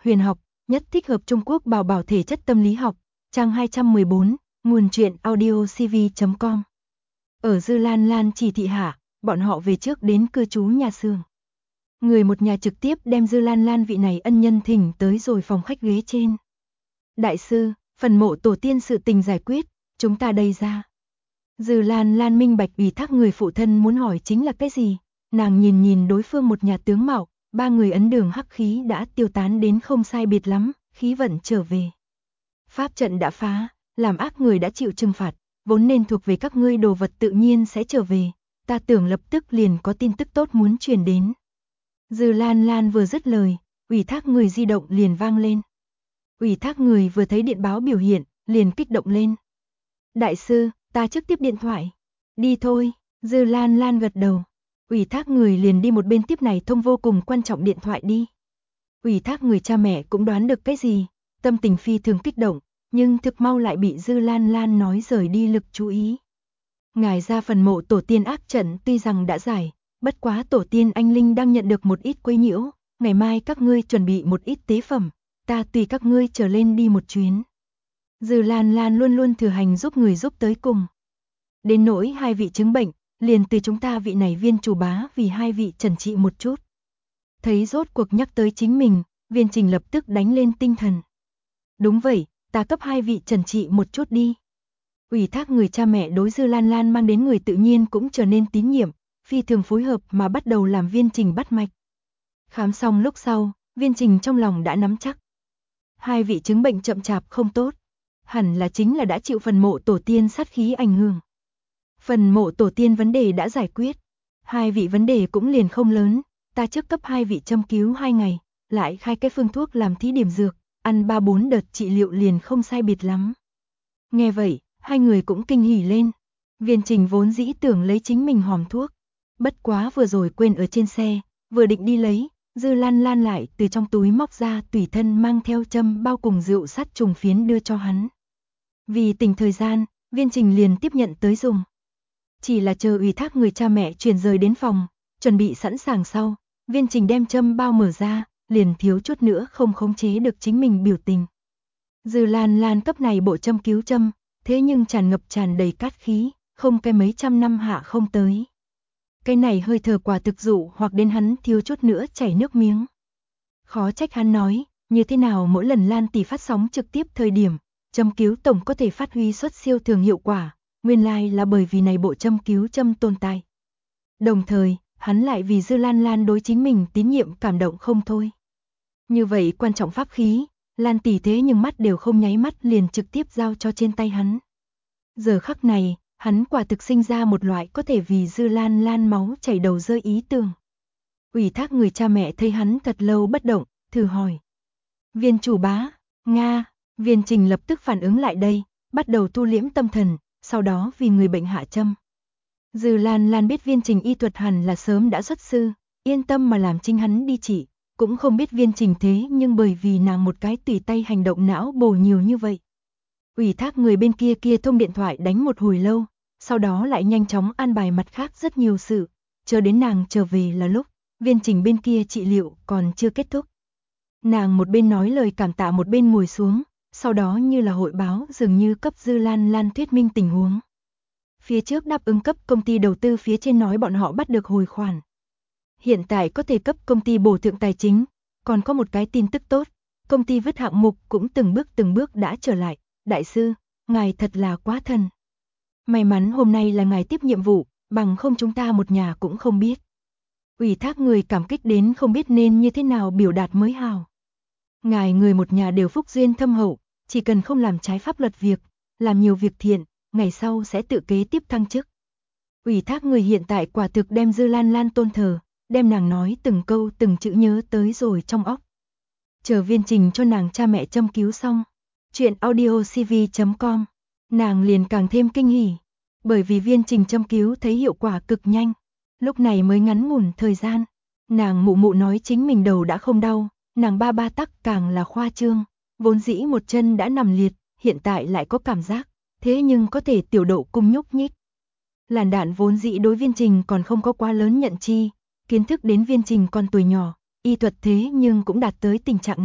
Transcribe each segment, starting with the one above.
huyền học, nhất thích hợp Trung Quốc bảo bảo thể chất tâm lý học, trang 214, nguồn truyện audiocv.com. Ở Dư Lan Lan chỉ thị hạ, bọn họ về trước đến cư trú nhà xưởng. Người một nhà trực tiếp đem Dư Lan Lan vị này ân nhân thỉnh tới rồi phòng khách ghế trên. Đại sư, phần mộ tổ tiên sự tình giải quyết, chúng ta đây ra. Dư Lan Lan minh bạch ủy thác người phụ thân muốn hỏi chính là cái gì, nàng nhìn nhìn đối phương một nhà tướng mạo, ba người ấn đường hắc khí đã tiêu tán đến không sai biệt lắm, khí vận trở về. Pháp trận đã phá, làm ác người đã chịu trừng phạt, vốn nên thuộc về các ngươi đồ vật tự nhiên sẽ trở về, ta tưởng lập tức liền có tin tức tốt muốn truyền đến. Dư Lan Lan vừa dứt lời, ủy thác người di động liền vang lên. Ủy thác người vừa thấy điện báo biểu hiện, liền kích động lên. Đại sư, ta trước tiếp điện thoại. Đi thôi, Dư Lan Lan gật đầu. Ủy thác người liền đi một bên tiếp này thông vô cùng quan trọng điện thoại đi. Ủy thác người cha mẹ cũng đoán được cái gì, tâm tình phi thường kích động, nhưng thực mau lại bị Dư Lan Lan nói rời đi lực chú ý. Ngài ra phần mộ tổ tiên ác trận tuy rằng đã giải, bất quá tổ tiên anh linh đang nhận được một ít quấy nhiễu, ngày mai các ngươi chuẩn bị một ít tế phẩm, ta tùy các ngươi trở lên đi một chuyến. Dư Lan Lan luôn luôn thừa hành giúp người giúp tới cùng. Đến nỗi hai vị chứng bệnh, liền từ chúng ta vị này viên chủ bá vì hai vị trần trị một chút. Thấy rốt cuộc nhắc tới chính mình, Viên Trình lập tức đánh lên tinh thần. Đúng vậy, ta cấp hai vị trần trị một chút đi. Ủy thác người cha mẹ đối Dư Lan Lan mang đến người tự nhiên cũng trở nên tín nhiệm, phi thường phối hợp mà bắt đầu làm Viên Trình bắt mạch. Khám xong lúc sau, Viên Trình trong lòng đã nắm chắc. Hai vị chứng bệnh chậm chạp không tốt, hẳn là chính là đã chịu phần mộ tổ tiên sát khí ảnh hưởng. Phần mộ tổ tiên vấn đề đã giải quyết, hai vị vấn đề cũng liền không lớn, ta trước cấp hai vị châm cứu 2 ngày, lại khai cái phương thuốc làm thí điểm dược, ăn 3-4 đợt trị liệu liền không sai biệt lắm. Nghe vậy, hai người cũng kinh hỉ lên. Viên Trình vốn dĩ tưởng lấy chính mình hòm thuốc, bất quá vừa rồi quên ở trên xe, vừa định đi lấy, Dư Lan Lan lại từ trong túi móc ra tùy thân mang theo châm bao cùng rượu sát trùng phiến đưa cho hắn. Vì tỉnh thời gian, Viên Trình liền tiếp nhận tới dùng. Chỉ là chờ ủy thác người cha mẹ chuyển rời đến phòng, chuẩn bị sẵn sàng sau, Viên Trình đem châm bao mở ra, liền thiếu chút nữa không khống chế được chính mình biểu tình. Dư Lan Lan cấp này bộ châm cứu châm, thế nhưng tràn ngập tràn đầy cát khí, không cái mấy trăm năm hạ không tới. Cái này hơi thở quả thực dụ hoặc đến hắn thiếu chút nữa chảy nước miếng. Khó trách hắn nói, như thế nào mỗi lần Lan tỷ phát sóng trực tiếp thời điểm, châm cứu tổng có thể phát huy xuất siêu thường hiệu quả, nguyên lai là bởi vì này bộ châm cứu châm tồn tại. Đồng thời, hắn lại vì Dư Lan Lan đối chính mình tín nhiệm cảm động không thôi. Như vậy quan trọng pháp khí, Lan tỷ thế nhưng mắt đều không nháy mắt liền trực tiếp giao cho trên tay hắn. Giờ khắc này, hắn quả thực sinh ra một loại có thể vì Dư Lan Lan máu chảy đầu rơi ý tưởng. Ủy thác người cha mẹ thấy hắn thật lâu bất động, thử hỏi. Viên chủ bá, Nga, Viên Trình lập tức phản ứng lại đây, bắt đầu thu liễm tâm thần, sau đó vì người bệnh hạ châm. Dư Lan Lan biết Viên Trình y thuật hẳn là sớm đã xuất sư, yên tâm mà làm chính hắn đi trị, cũng không biết Viên Trình thế nhưng bởi vì nàng một cái tùy tay hành động não bổ nhiều như vậy. Ủy thác người bên kia thông điện thoại đánh một hồi lâu, sau đó lại nhanh chóng an bài mặt khác rất nhiều sự, chờ đến nàng trở về là lúc, Viên Trình bên kia trị liệu còn chưa kết thúc. Nàng một bên nói lời cảm tạ một bên ngồi xuống, sau đó như là hội báo dường như cấp Dư Lan Lan thuyết minh tình huống. Phía trước đáp ứng cấp công ty đầu tư phía trên nói bọn họ bắt được hồi khoản. Hiện tại có thể cấp công ty bổ thượng tài chính, còn có một cái tin tức tốt, công ty vứt hạng mục cũng từng bước đã trở lại. Đại sư, ngài thật là quá thần. May mắn hôm nay là ngài tiếp nhiệm vụ, bằng không chúng ta một nhà cũng không biết. Ủy thác người cảm kích đến không biết nên như thế nào biểu đạt mới hào. Ngài người một nhà đều phúc duyên thâm hậu, chỉ cần không làm trái pháp luật việc, làm nhiều việc thiện, ngày sau sẽ tự kế tiếp thăng chức. Ủy thác người hiện tại quả thực đem Dư Lan Lan tôn thờ, đem nàng nói từng câu từng chữ nhớ tới rồi trong óc. Chờ Viên Trình cho nàng cha mẹ châm cứu xong, chuyện audiocv.com, nàng liền càng thêm kinh hỉ, bởi vì Viên Trình châm cứu thấy hiệu quả cực nhanh, lúc này mới ngắn ngủn thời gian, nàng mụ nói chính mình đầu đã không đau, nàng ba tắc càng là khoa trương, vốn dĩ một chân đã nằm liệt, hiện tại lại có cảm giác, thế nhưng có thể tiểu độ cung nhúc nhích. Làn đạn vốn dĩ đối Viên Trình còn không có quá lớn nhận chi, kiến thức đến Viên Trình còn tuổi nhỏ, y thuật thế nhưng cũng đạt tới tình trạng này,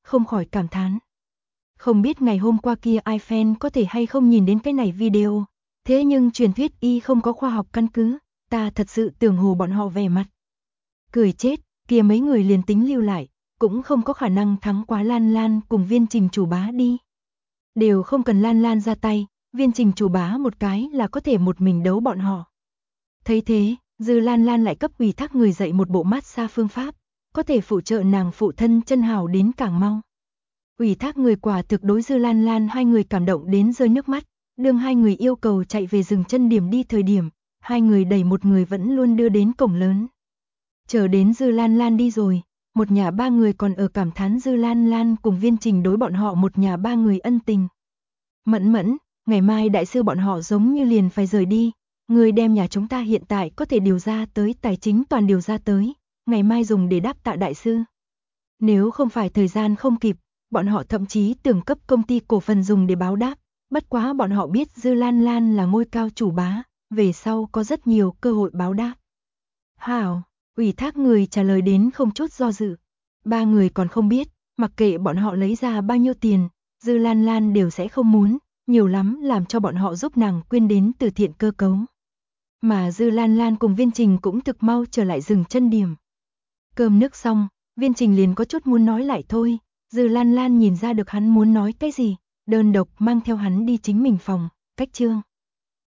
không khỏi cảm thán. Không biết ngày hôm qua kia iPhone có thể hay không nhìn đến cái này video, thế nhưng truyền thuyết y không có khoa học căn cứ, ta thật sự tưởng hù bọn họ vẻ mặt. Cười chết, kia mấy người liền tính lưu lại, cũng không có khả năng thắng quá Lan Lan cùng Viên Trình chủ bá đi. Đều không cần Lan Lan ra tay, Viên Trình chủ bá một cái là có thể một mình đấu bọn họ. Thấy thế, Dư Lan Lan lại cấp ủy thác người dạy một bộ massage phương pháp, có thể phụ trợ nàng phụ thân chân hào đến càng mau. Ủy thác người quả thực đối Dư Lan Lan hai người cảm động đến rơi nước mắt, đương hai người yêu cầu chạy về dừng chân điểm đi thời điểm, hai người đẩy một người vẫn luôn đưa đến cổng lớn. Chờ đến Dư Lan Lan đi rồi, một nhà ba người còn ở cảm thán Dư Lan Lan cùng Viên Trình đối bọn họ một nhà ba người ân tình. Mẫn mẫn, ngày mai đại sư bọn họ giống như liền phải rời đi, người đem nhà chúng ta hiện tại có thể điều ra tới tài chính toàn điều ra tới, ngày mai dùng để đáp tạ đại sư. Nếu không phải thời gian không kịp, bọn họ thậm chí tưởng cấp công ty cổ phần dùng để báo đáp, bất quá bọn họ biết Dư Lan Lan là ngôi cao chủ bá, về sau có rất nhiều cơ hội báo đáp. Hảo, ủy thác người trả lời đến không chút do dự. Ba người còn không biết, mặc kệ bọn họ lấy ra bao nhiêu tiền, Dư Lan Lan đều sẽ không muốn, nhiều lắm làm cho bọn họ giúp nàng quyên đến từ thiện cơ cấu. Mà Dư Lan Lan cùng Viên Trình cũng thực mau trở lại dừng chân điểm. Cơm nước xong, Viên Trình liền có chút muốn nói lại thôi, Dư Lan Lan nhìn ra được hắn muốn nói cái gì, đơn độc mang theo hắn đi chính mình phòng, cách trương.